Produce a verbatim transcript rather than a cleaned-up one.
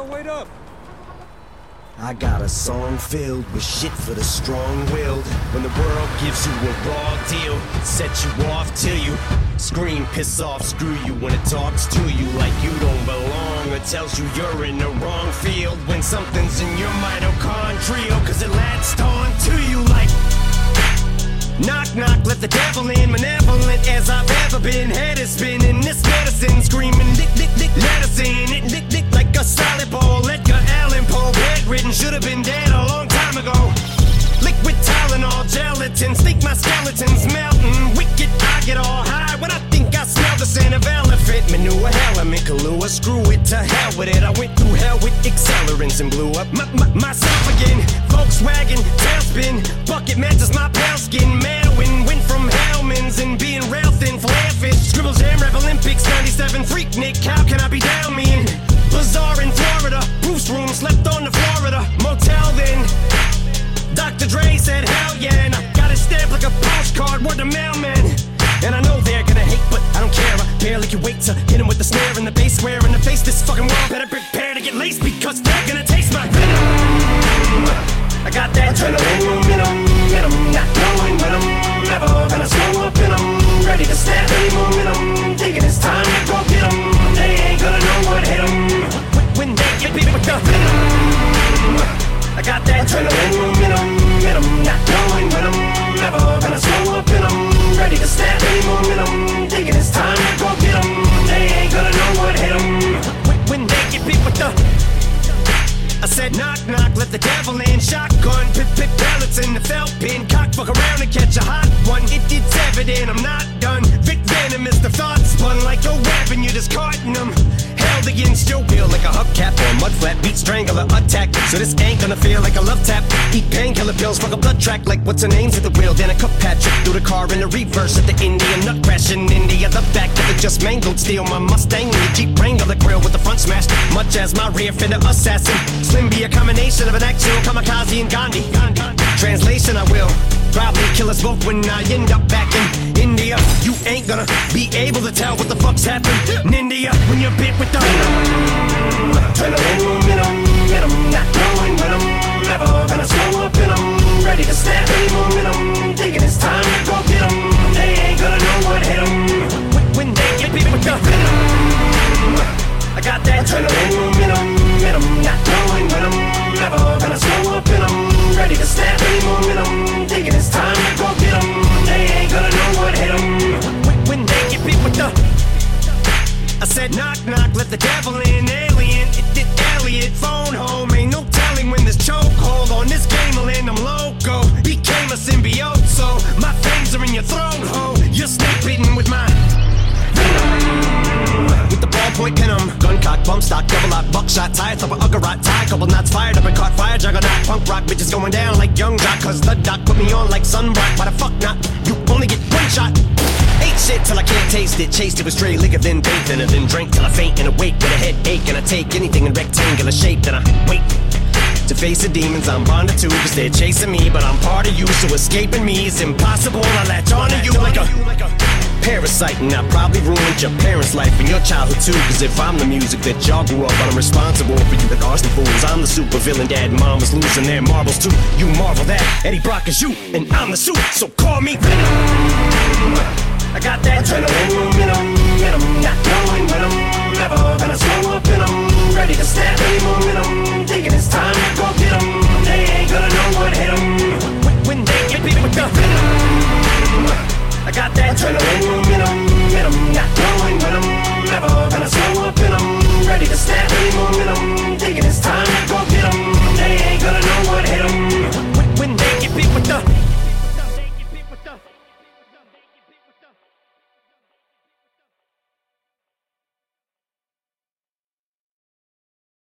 wait up. I got a song filled with shit for the strong-willed. When the world gives you a raw deal, set you off till you scream, piss off, screw you. When it talks to you like you don't belong, or tells you you're in the wrong field. When something's in your mitochondria, cause it latched on to you like knock, knock, let the devil in. Malevolent as I've ever been. Head is spinning, this medicine screaming, lick, lick, lick, medicine. It lick, lick like a solid ball. Edgar Allan Poe, bedridden, should have been dead a long time ago. Liquid Tylenol, gelatin, think my skeleton's melting. Wicked, I get all high when I think I smell the scent of elephant manure. Element, Kahlua, screw it, to hell with it. I went through hell with accelerants and blew up my, my, myself again. Volkswagen, tailspin, bucket matches my pale skin. Manwin, went from Hellman's and being rail thin, flare fish. Scribble Jam, Rap Olympics, ninety-seven, Freak Nick, how can I be down me in? Bazaar in Florida, Bruce room, slept on the Florida motel then. Doctor Dre said hell yeah, and I got it stamped like a postcard, word to mailman. And I know they're gonna hate, but I don't care. I barely can wait to hit him with the snare and the bass square in the face. This fucking world better prepare to get laced, because they're gonna taste my venom. I got that adrenaline momentum, momentum, not knowing when I'm never gonna slow up in 'em. Ready to snap any momentum, thinking it's time to go get 'em. They ain't gonna know what hit 'em when they get beat with the venom. I got that adrenaline momentum, momentum, not knowing when I'm never gonna slow up in 'em. Ready to snap any momentum, thinking it's time to go get 'em. They ain't gonna know what hit 'em when they get beat with the. I said knock, knock, let the devil in. Shotgun, pip, pip, pellets in the felt pin. Cock, fuck around and catch a hot one. It, it's evident I'm not done. Vic venomous, the thoughts spun like a weapon. You're just carting them. Held against your will like a hubcap or a mud flat. Beat strangler attack. So this ain't gonna feel like a love tap. Eat painkiller pills, fuck a blood track like what's her name's at the wheel. Then a cup Patrick through the car in the reverse at the Indian nut crash in India. The back of the just mangled steel. My Mustang in the Jeep Wrangler grill with the front smashed. Much as my rear fender assassin. Slim be a combination of an actual kamikaze and Gandhi. Translation, I will probably kill us both when I end up back in India. You ain't gonna be able to tell what the fuck's happened in India when you're bit with the venom. Adrenaline momentum, momentum, not knowing when I'm never gonna slow up in 'em. Ready to snap any momentum, thinking it's time to go get 'em. They ain't gonna know what hit 'em when they get bit with the venom. I got that adrenaline momentum, momentum, not knowing when I'm never gonna slow up in 'em. Ready to snap any momentum, thinking it's time to go get 'em. They ain't gonna know what hit 'em when they get beat with the. I said knock, knock, let the devil in. Alien, it did Elliot, phone home. Ain't no telling when this chokehold on this game will end. I'm loco, became a symbiote, so my fangs are in your throat, ho. You're snake bitten with my with the ballpoint pin 'em. Gun cock, bump stock, double lock, buckshot, tie up a uggerot, tie, couple knots fired up and caught fire, juggernaut, punk rock, bitches going down like young jock, cause the doc put me on like sunblock. Why the fuck not? You only get one shot. Ate shit till I can't taste it, chased it with stray liquor, then bathed in it, then drank till I faint and awake with a headache, and I take anything in rectangular shape, then I wait to face the demons I'm bonded to, cause they're chasing me, but I'm part of you, so escaping me is impossible. I latch onto you like a parasite, and I probably ruined your parents' life and your childhood too, cause if I'm the music that y'all grew up on, I'm responsible for you the arson fools. I'm the super villain, dad and mom was losing their marbles too. You marvel that Eddie Brock is you, and I'm the suit, so call me Venom. I got that adrenaline momentum, momentum, not knowing when I'm never gonna slow up in 'em. Ready to snap any momentum, thinking it's